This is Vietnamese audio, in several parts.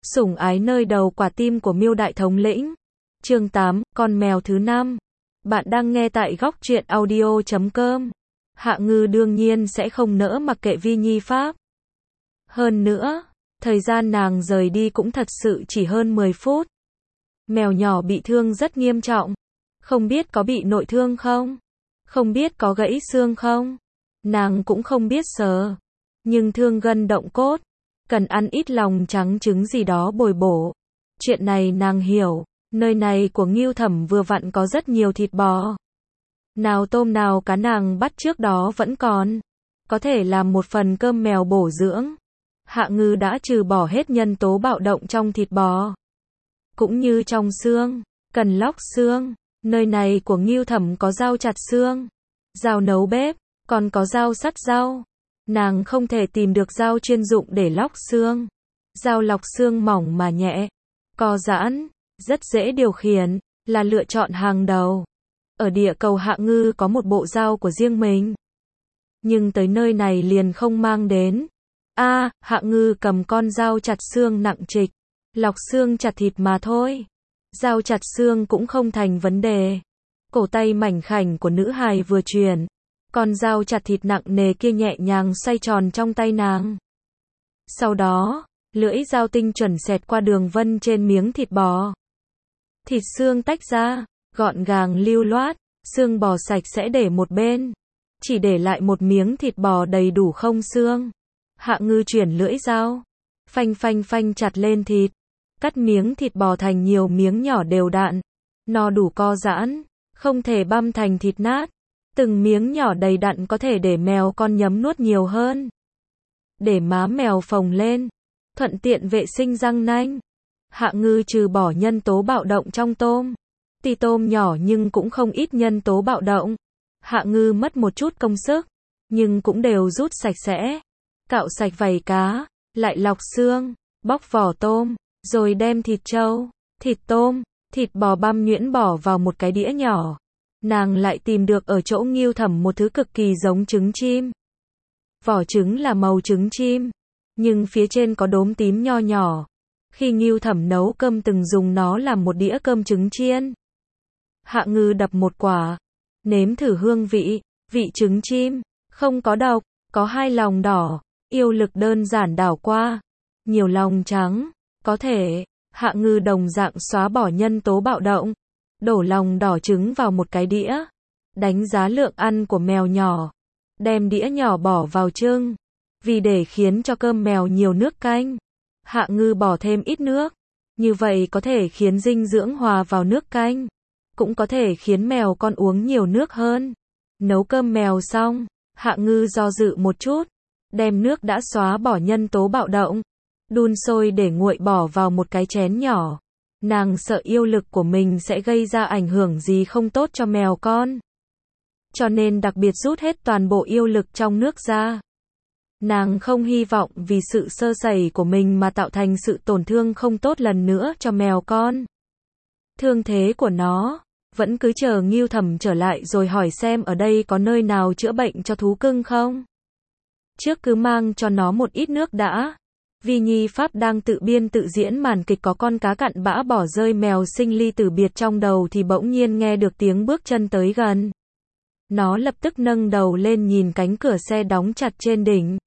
Sủng ái nơi đầu quả tim của Miêu Đại Thống lĩnh. Chương 8, con mèo thứ 5. Bạn đang nghe tại góc truyện audio.com. Hạ Ngư đương nhiên sẽ không nỡ mặc kệ Vi Nhi Pháp. Hơn nữa, thời gian nàng rời đi cũng thật sự chỉ hơn 10 phút. Mèo nhỏ bị thương rất nghiêm trọng. Không biết có bị nội thương không? Không biết có gãy xương không? Nàng cũng không biết sờ. Nhưng thương gân động cốt. Cần ăn ít lòng trắng trứng gì đó bồi bổ. Chuyện này nàng hiểu. Nơi này của Ngưu Thẩm vừa vặn có rất nhiều thịt bò. Nào tôm nào cá nàng bắt trước đó vẫn còn. Có thể làm một phần cơm mèo bổ dưỡng. Hạ Ngư đã trừ bỏ hết nhân tố bạo động trong thịt bò. Cũng như trong xương. Cần lóc xương. Nơi này của Ngưu Thẩm có dao chặt xương. Dao nấu bếp. Còn có dao sắt rau. Nàng không thể tìm được dao chuyên dụng để lóc xương. Dao lọc xương mỏng mà nhẹ. Co giãn. Rất dễ điều khiển. Là lựa chọn hàng đầu. Ở địa cầu Hạ Ngư có một bộ dao của riêng mình. Nhưng tới nơi này liền không mang đến. Hạ Ngư cầm con dao chặt xương nặng trịch. Lọc xương chặt thịt mà thôi. Dao chặt xương cũng không thành vấn đề. Cổ tay mảnh khảnh của nữ hài vừa chuyển. Con dao chặt thịt nặng nề kia nhẹ nhàng xoay tròn trong tay nàng. Sau đó, lưỡi dao tinh chuẩn xẹt qua đường vân trên miếng thịt bò. Thịt xương tách ra, gọn gàng lưu loát, xương bò sạch sẽ để một bên. Chỉ để lại một miếng thịt bò đầy đủ không xương. Hạ Ngư chuyển lưỡi dao. Phanh phanh phanh chặt lên thịt. Cắt miếng thịt bò thành nhiều miếng nhỏ đều đặn. No đủ co giãn. Không thể băm thành thịt nát. Từng miếng nhỏ đầy đặn có thể để mèo con nhấm nuốt nhiều hơn. Để má mèo phồng lên. Thuận tiện vệ sinh răng nanh. Hạ Ngư trừ bỏ nhân tố bạo động trong tôm. Tuy tôm nhỏ nhưng cũng không ít nhân tố bạo động. Hạ Ngư mất một chút công sức. Nhưng cũng đều rút sạch sẽ. Cạo sạch vảy cá. Lại lọc xương. Bóc vỏ tôm. Rồi đem thịt trâu, thịt tôm, thịt bò băm nhuyễn bỏ vào một cái đĩa nhỏ. Nàng lại tìm được ở chỗ Ngưu Thẩm một thứ cực kỳ giống trứng chim. Vỏ trứng là màu trứng chim. Nhưng phía trên có đốm tím nho nhỏ. Khi Ngưu Thẩm nấu cơm từng dùng nó làm một đĩa cơm trứng chiên. Hạ Ngư đập một quả. Nếm thử hương vị. Vị trứng chim. Không có độc. Có 2 lòng đỏ. Yêu lực đơn giản đảo qua. Nhiều lòng trắng. Có thể. Hạ Ngư đồng dạng xóa bỏ nhân tố bạo động. Đổ lòng đỏ trứng vào một cái đĩa. Đánh giá lượng ăn của mèo nhỏ. Đem đĩa nhỏ bỏ vào chưng. Vì để khiến cho cơm mèo nhiều nước canh. Hạ Ngư bỏ thêm ít nước. Như vậy có thể khiến dinh dưỡng hòa vào nước canh. Cũng có thể khiến mèo con uống nhiều nước hơn. Nấu cơm mèo xong. Hạ Ngư do dự một chút. Đem nước đã xóa bỏ nhân tố bạo động. Đun sôi để nguội bỏ vào một cái chén nhỏ. Nàng sợ yêu lực của mình sẽ gây ra ảnh hưởng gì không tốt cho mèo con. Cho nên đặc biệt rút hết toàn bộ yêu lực trong nước ra. Nàng không hy vọng vì sự sơ sẩy của mình mà tạo thành sự tổn thương không tốt lần nữa cho mèo con. Thương thế của nó, vẫn cứ chờ Ngưu Thẩm trở lại rồi hỏi xem ở đây có nơi nào chữa bệnh cho thú cưng không. Trước cứ mang cho nó một ít nước đã. Vi Nhi Pháp đang tự biên tự diễn màn kịch có con cá cặn bã bỏ rơi mèo sinh ly tử biệt trong đầu thì bỗng nhiên nghe được tiếng bước chân tới gần. Nó lập tức nâng đầu lên nhìn cánh cửa xe đóng chặt trên đỉnh.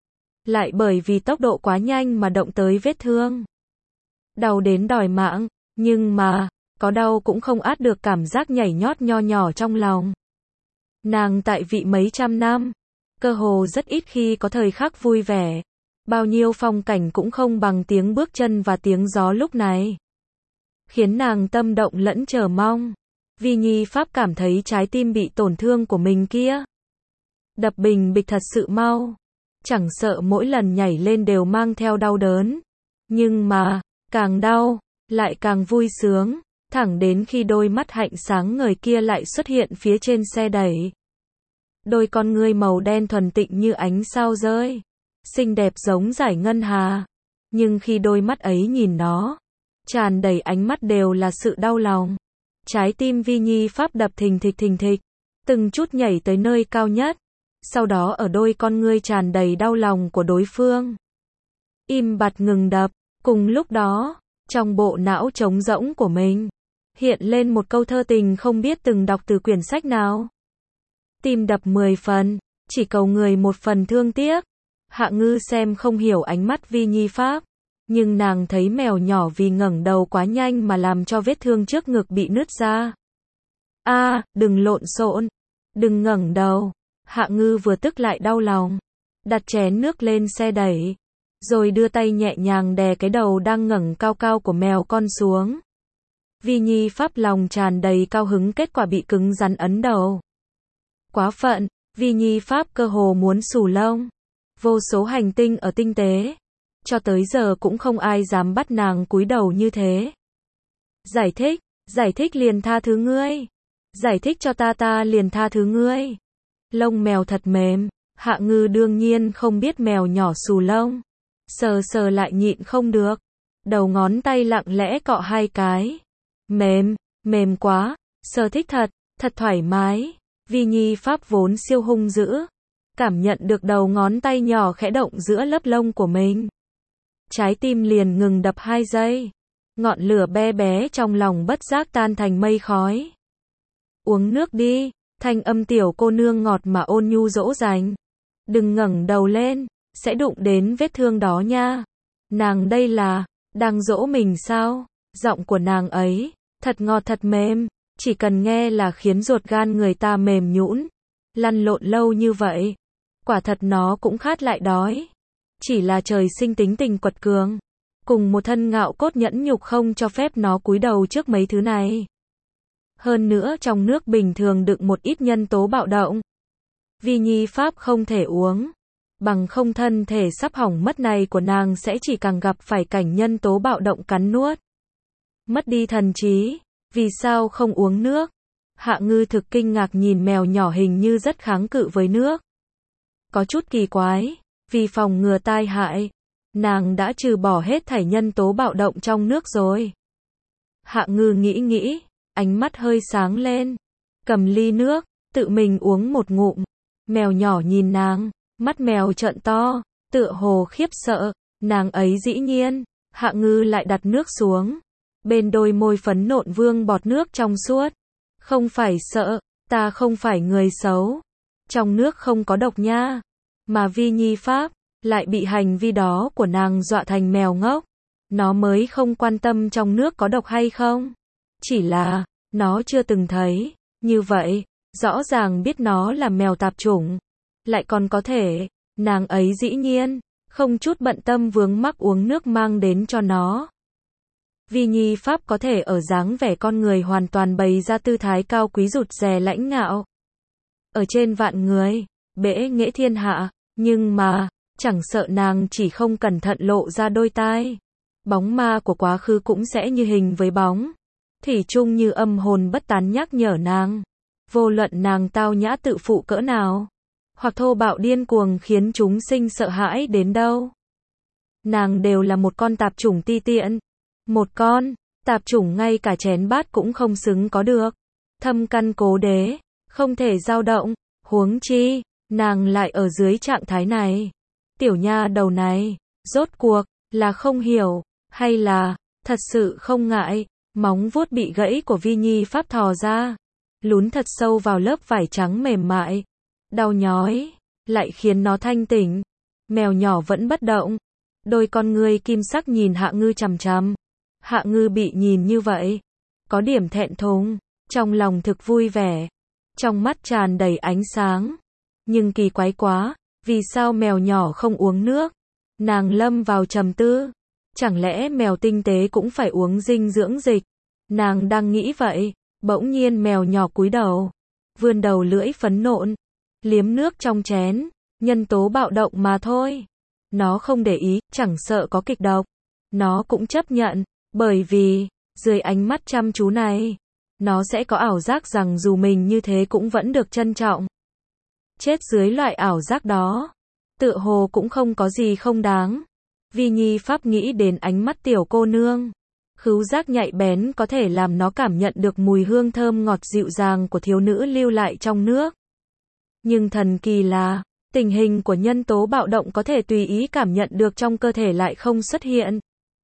Lại bởi vì tốc độ quá nhanh mà động tới vết thương. Đau đến đòi mạng, nhưng mà, có đau cũng không át được cảm giác nhảy nhót nho nhỏ trong lòng. Nàng tại vị mấy trăm năm, cơ hồ rất ít khi có thời khắc vui vẻ. Bao nhiêu phong cảnh cũng không bằng tiếng bước chân và tiếng gió lúc này. Khiến nàng tâm động lẫn chờ mong. Vi Nhi Pháp cảm thấy trái tim bị tổn thương của mình kia. Đập bình bịch thật sự mau. Chẳng sợ mỗi lần nhảy lên đều mang theo đau đớn. Nhưng mà, càng đau, lại càng vui sướng. Thẳng đến khi đôi mắt hạnh sáng ngời kia lại xuất hiện phía trên xe đẩy. Đôi con ngươi màu đen thuần tịnh như ánh sao rơi. Xinh đẹp giống giải ngân hà. Nhưng khi đôi mắt ấy nhìn nó, tràn đầy ánh mắt đều là sự đau lòng. Trái tim Vi Nhi Pháp đập thình thịch, từng chút nhảy tới nơi cao nhất. Sau đó ở đôi con ngươi tràn đầy đau lòng của đối phương. Im bặt ngừng đập, Cùng lúc đó, trong bộ não trống rỗng của mình, hiện lên một câu thơ tình không biết từng đọc từ quyển sách nào. Tim đập 10 phần, chỉ cầu người một phần thương tiếc. Hạ Ngư xem không hiểu ánh mắt Vi Nhi Pháp, nhưng nàng thấy mèo nhỏ vì ngẩng đầu quá nhanh mà làm cho vết thương trước ngực bị nứt ra. Đừng lộn xộn, đừng ngẩng đầu. Hạ Ngư vừa tức lại đau lòng, đặt chén nước lên xe đẩy, rồi đưa tay nhẹ nhàng đè cái đầu đang ngẩng cao cao của mèo con xuống. Vi Nhi Pháp lòng tràn đầy cao hứng, kết quả bị cứng rắn ấn đầu. Quá phận, Vi Nhi Pháp cơ hồ muốn xù lông. Vô số hành tinh ở tinh tế, cho tới giờ cũng không ai dám bắt nàng cúi đầu như thế. Giải thích liền tha thứ ngươi. Giải thích cho ta liền tha thứ ngươi. Lông mèo thật mềm, Hạ Ngư đương nhiên không biết mèo nhỏ xù lông. Sờ sờ lại nhịn không được. Đầu ngón tay lặng lẽ cọ 2 cái. Mềm quá, sờ thích thật thoải mái. Vi Nhi Pháp vốn siêu hung dữ, cảm nhận được đầu ngón tay nhỏ khẽ động giữa lớp lông của mình. Trái tim liền ngừng đập 2 giây. Ngọn lửa bé bé trong lòng bất giác tan thành mây khói. Uống nước đi, thanh âm tiểu cô nương ngọt mà ôn nhu dỗ dành. Đừng ngẩng đầu lên, sẽ đụng đến vết thương đó nha. Nàng đây là, đang dỗ mình sao? Giọng của nàng ấy, thật ngọt thật mềm, chỉ cần nghe là khiến ruột gan người ta mềm nhũn. Lăn lộn lâu như vậy, quả thật nó cũng khát lại đói. Chỉ là trời sinh tính tình quật cường, cùng một thân ngạo cốt nhẫn nhục không cho phép nó cúi đầu trước mấy thứ này. Hơn nữa trong nước bình thường đựng một ít nhân tố bạo động. Vi Nhi Pháp không thể uống, bằng không thân thể sắp hỏng mất này của nàng sẽ chỉ càng gặp phải cảnh nhân tố bạo động cắn nuốt. Mất đi thần trí, vì sao không uống nước? Hạ Ngư thực kinh ngạc nhìn mèo nhỏ hình như rất kháng cự với nước. Có chút kỳ quái, vì phòng ngừa tai hại, nàng đã trừ bỏ hết thảy nhân tố bạo động trong nước rồi. Hạ Ngư nghĩ, ánh mắt hơi sáng lên, cầm ly nước, tự mình uống một ngụm. Mèo nhỏ nhìn nàng, mắt mèo trợn to, tựa hồ khiếp sợ. Nàng ấy dĩ nhiên, Hạ Ngư lại đặt nước xuống, bên đôi môi phấn nộn vương bọt nước trong suốt. Không phải sợ, ta không phải người xấu, trong nước không có độc nha. Mà Vi Nhi Pháp lại bị hành vi đó của nàng dọa thành mèo ngốc. Nó mới không quan tâm trong nước có độc hay không, chỉ là nó chưa từng thấy. Như vậy, rõ ràng biết nó là mèo tạp chủng, lại còn có thể, nàng ấy dĩ nhiên không chút bận tâm vướng mắc uống nước mang đến cho nó. Vi Nhi Pháp có thể ở dáng vẻ con người hoàn toàn bày ra tư thái cao quý rụt rè lãnh ngạo. Ở trên vạn người, bẽ nghệ thiên hạ, nhưng mà, chẳng sợ nàng chỉ không cẩn thận lộ ra đôi tai. Bóng ma của quá khứ cũng sẽ như hình với bóng. Thủy chung như âm hồn bất tán nhắc nhở nàng. Vô luận nàng tao nhã tự phụ cỡ nào, hoặc thô bạo điên cuồng khiến chúng sinh sợ hãi đến đâu, nàng đều là một con tạp chủng ti tiện. Một con tạp chủng ngay cả chén bát cũng không xứng có được. Thâm căn cố đế, không thể dao động, huống chi, nàng lại ở dưới trạng thái này. Tiểu nha đầu này, rốt cuộc, là không hiểu, hay là, thật sự không ngại. Móng vuốt bị gãy của Vi Nhi Pháp thò ra, lún thật sâu vào lớp vải trắng mềm mại. Đau nhói, lại khiến nó thanh tỉnh. Mèo nhỏ vẫn bất động, đôi con ngươi kim sắc nhìn Hạ Ngư chằm chằm. Hạ Ngư bị nhìn như vậy, có điểm thẹn thùng, trong lòng thực vui vẻ, trong mắt tràn đầy ánh sáng. Nhưng kỳ quái quá, vì sao mèo nhỏ không uống nước? Nàng lâm vào trầm tư, chẳng lẽ mèo tinh tế cũng phải uống dinh dưỡng dịch? Nàng đang nghĩ vậy, bỗng nhiên mèo nhỏ cúi đầu, vươn đầu lưỡi phấn nộn, liếm nước trong chén, nhân tố bạo động mà thôi. Nó không để ý, chẳng sợ có kịch độc, nó cũng chấp nhận, bởi vì, dưới ánh mắt chăm chú này, nó sẽ có ảo giác rằng dù mình như thế cũng vẫn được trân trọng. Chết dưới loại ảo giác đó, tựa hồ cũng không có gì không đáng. Vi Nhi Pháp nghĩ đến ánh mắt tiểu cô nương. Khứu giác nhạy bén có thể làm nó cảm nhận được mùi hương thơm ngọt dịu dàng của thiếu nữ lưu lại trong nước. Nhưng thần kỳ là, tình hình của nhân tố bạo động có thể tùy ý cảm nhận được trong cơ thể lại không xuất hiện.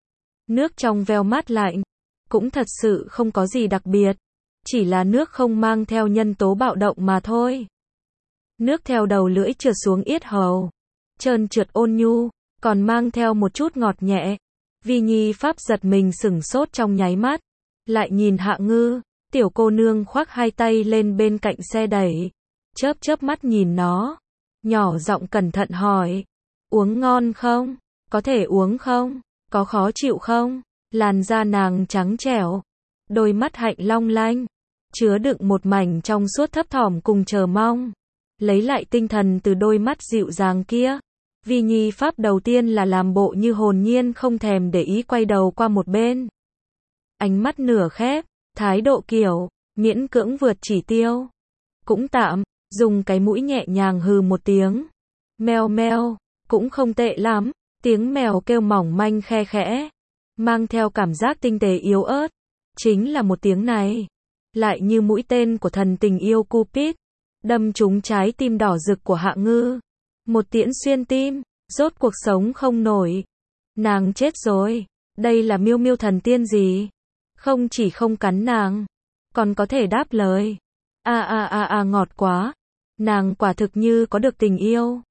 Nước trong veo mát lạnh, cũng thật sự không có gì đặc biệt, chỉ là nước không mang theo nhân tố bạo động mà thôi. Nước theo đầu lưỡi trượt xuống yết hầu, trơn trượt ôn nhu, còn mang theo một chút ngọt nhẹ. Vi Nhi Pháp giật mình sửng sốt trong nháy mắt, lại nhìn Hạ Ngư, tiểu cô nương khoác hai tay lên bên cạnh xe đẩy, chớp chớp mắt nhìn nó, nhỏ giọng cẩn thận hỏi, uống ngon không? Có thể uống không? Có khó chịu không? Làn da nàng trắng trẻo, đôi mắt hạnh long lanh, chứa đựng một mảnh trong suốt thấp thỏm cùng chờ mong. Lấy lại tinh thần từ đôi mắt dịu dàng kia, Vi Nhi Pháp đầu tiên là làm bộ như hồn nhiên không thèm để ý quay đầu qua một bên. Ánh mắt nửa khép, thái độ kiểu, miễn cưỡng vượt chỉ tiêu. Cũng tạm, dùng cái mũi nhẹ nhàng hừ một tiếng. Meo meo, cũng không tệ lắm, tiếng mèo kêu mỏng manh khe khẽ, mang theo cảm giác tinh tế yếu ớt. Chính là một tiếng này, lại như mũi tên của thần tình yêu Cupid, đâm trúng trái tim đỏ rực của Hạ Ngư. Một tiễn xuyên tim, rốt cuộc sống không nổi. Nàng chết rồi, đây là miêu miêu thần tiên gì? Không chỉ không cắn nàng, còn có thể đáp lời. Ngọt quá. Nàng quả thực như có được tình yêu.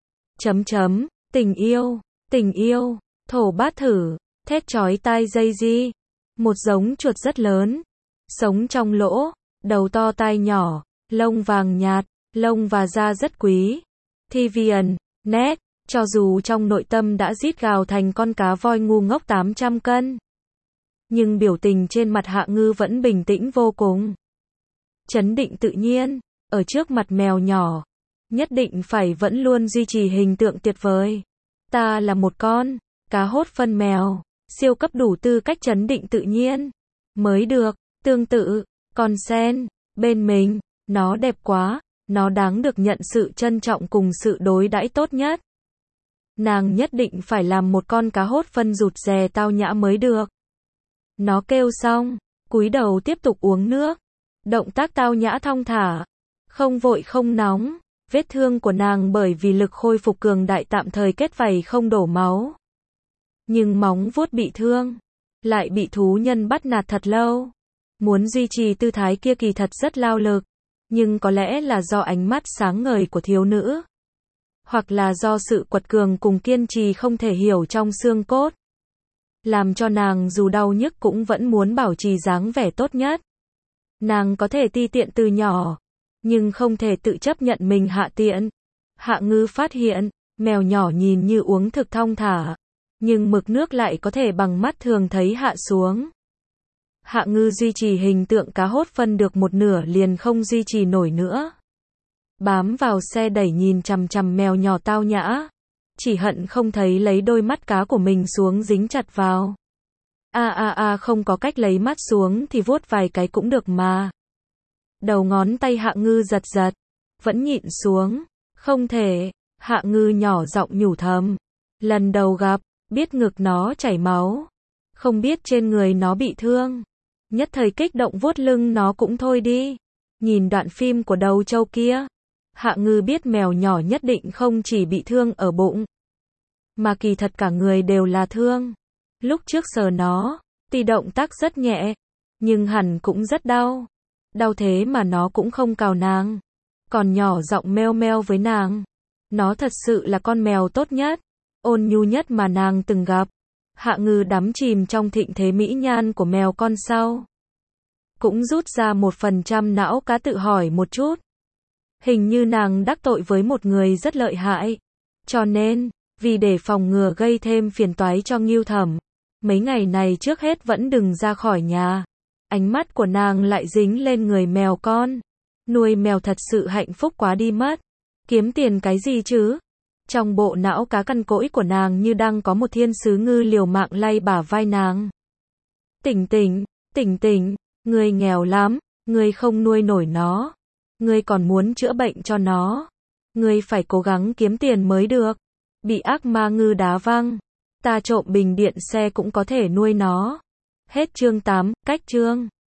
Tình yêu, thổ bát thử, thét chói tai dây di. Một giống chuột rất lớn, sống trong lỗ, đầu to tai nhỏ, lông vàng nhạt, lông và da rất quý. Thivian, nét, cho dù trong nội tâm đã rít gào thành con cá voi ngu ngốc 800 cân. Nhưng biểu tình trên mặt Hạ Ngư vẫn bình tĩnh vô cùng. Chấn định tự nhiên, ở trước mặt mèo nhỏ, nhất định phải vẫn luôn duy trì hình tượng tuyệt vời. Ta là một con cá hốt phân mèo, siêu cấp đủ tư cách chấn định tự nhiên. Mới được, tương tự, con sen, bên mình, nó đẹp quá, nó đáng được nhận sự trân trọng cùng sự đối đãi tốt nhất. Nàng nhất định phải làm một con cá hốt phân rụt rè tao nhã mới được. Nó kêu xong, cúi đầu tiếp tục uống nước. Động tác tao nhã thong thả, không vội không nóng. Vết thương của nàng bởi vì lực khôi phục cường đại tạm thời kết vảy không đổ máu. Nhưng móng vuốt bị thương, lại bị thú nhân bắt nạt thật lâu. Muốn duy trì tư thái kia kỳ thật rất lao lực. Nhưng có lẽ là do ánh mắt sáng ngời của thiếu nữ. Hoặc là do sự quật cường cùng kiên trì không thể hiểu trong xương cốt. Làm cho nàng dù đau nhức cũng vẫn muốn bảo trì dáng vẻ tốt nhất. Nàng có thể ti tiện từ nhỏ, nhưng không thể tự chấp nhận mình hạ tiện. Hạ Ngư phát hiện, mèo nhỏ nhìn như uống thực thong thả, nhưng mực nước lại có thể bằng mắt thường thấy hạ xuống. Hạ Ngư duy trì hình tượng cá hốt phân được một nửa liền không duy trì nổi nữa. Bám vào xe đẩy nhìn chằm chằm mèo nhỏ tao nhã, chỉ hận không thấy lấy đôi mắt cá của mình xuống dính chặt vào. Không có cách lấy mắt xuống thì vuốt vài cái cũng được mà. Đầu ngón tay Hạ Ngư giật giật, vẫn nhịn xuống. Không thể, Hạ Ngư nhỏ giọng nhủ thầm. Lần đầu gặp, biết ngực nó chảy máu, không biết trên người nó bị thương. Nhất thời kích động vuốt lưng nó cũng thôi đi. Nhìn đoạn phim của đầu trâu kia, Hạ Ngư biết mèo nhỏ nhất định không chỉ bị thương ở bụng, mà kỳ thật cả người đều là thương. Lúc trước sờ nó, tuy động tác rất nhẹ, nhưng hẳn cũng rất đau. Đau thế mà nó cũng không cào nàng, còn nhỏ giọng meo meo với nàng. Nó thật sự là con mèo tốt nhất, ôn nhu nhất mà nàng từng gặp. Hạ Ngư đắm chìm trong thịnh thế mỹ nhan của mèo con sau. Cũng rút ra 1% não cá tự hỏi một chút. Hình như nàng đắc tội với một người rất lợi hại. Cho nên, vì để phòng ngừa gây thêm phiền toái cho Ngưu Thẩm, mấy ngày này trước hết vẫn đừng ra khỏi nhà. Ánh mắt của nàng lại dính lên người mèo con. Nuôi mèo thật sự hạnh phúc quá đi mất. Kiếm tiền cái gì chứ? Trong bộ não cá căn cỗi của nàng như đang có một thiên sứ ngư liều mạng lay bả vai nàng. Tỉnh, ngươi nghèo lắm, ngươi không nuôi nổi nó. Ngươi còn muốn chữa bệnh cho nó. Ngươi phải cố gắng kiếm tiền mới được. Bị ác ma ngư đá văng. Ta trộm bình điện xe cũng có thể nuôi nó. Hết chương 8, cách chương.